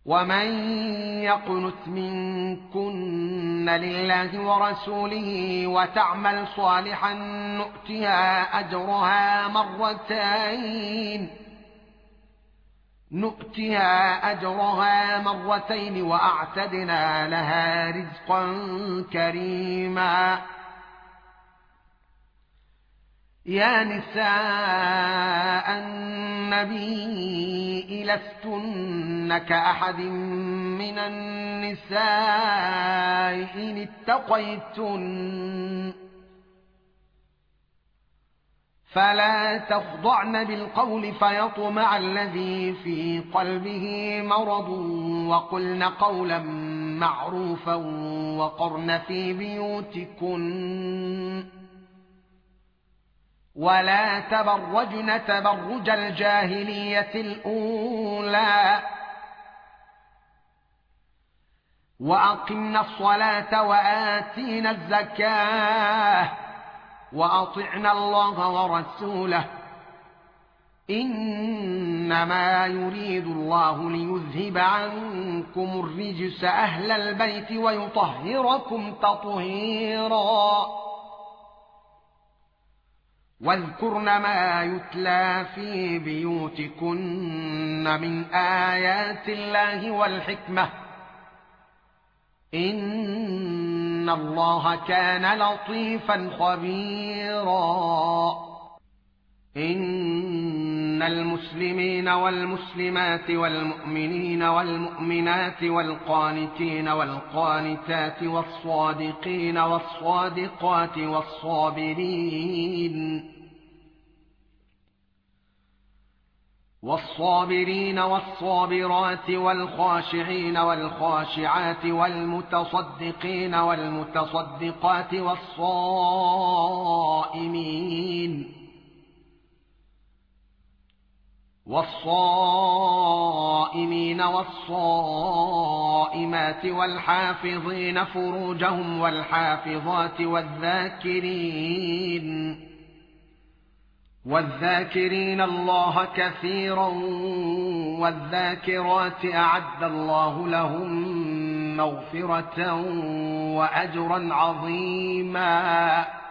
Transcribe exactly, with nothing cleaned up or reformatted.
ومن يقنت منكن لله ورسوله وتعمل صالحا نؤتها أجرها مرتين نؤتها أجرها مرتين وأعتدنا لها رزقا كريما. يا نساء النبي لستن كأحد من النساء إن اتقيتن فلا تخضعن بالقول فيطمع الذي في قلبه مرض وقلن قولا معروفا وقرن في بيوتكن ولا تبرجن تبرج الجاهلية الأولى وأقمنا الصلاة وآتينا الزكاة وأطعنا الله ورسوله إنما يريد الله ليذهب عنكم الرجس أهل البيت ويطهركم تطهيرا. واذكرن ما يتلى في بيوتكن من آيات الله والحكمة إن الله كان لطيفا خبيرا. إن المسلمين والمسلمات والمؤمنين والمؤمنات والقانتين والقانتات والصادقين والصادقات والصابرين والصابرين والصابرات والخاشعين والخاشعات والمتصدقين والمتصدقات والصائمين والصائمين والصائمات والحافظين فروجهم والحافظات والذاكرين والذاكرين الله كثيرا والذاكرات أعد الله لهم مغفرة وأجرا عظيما.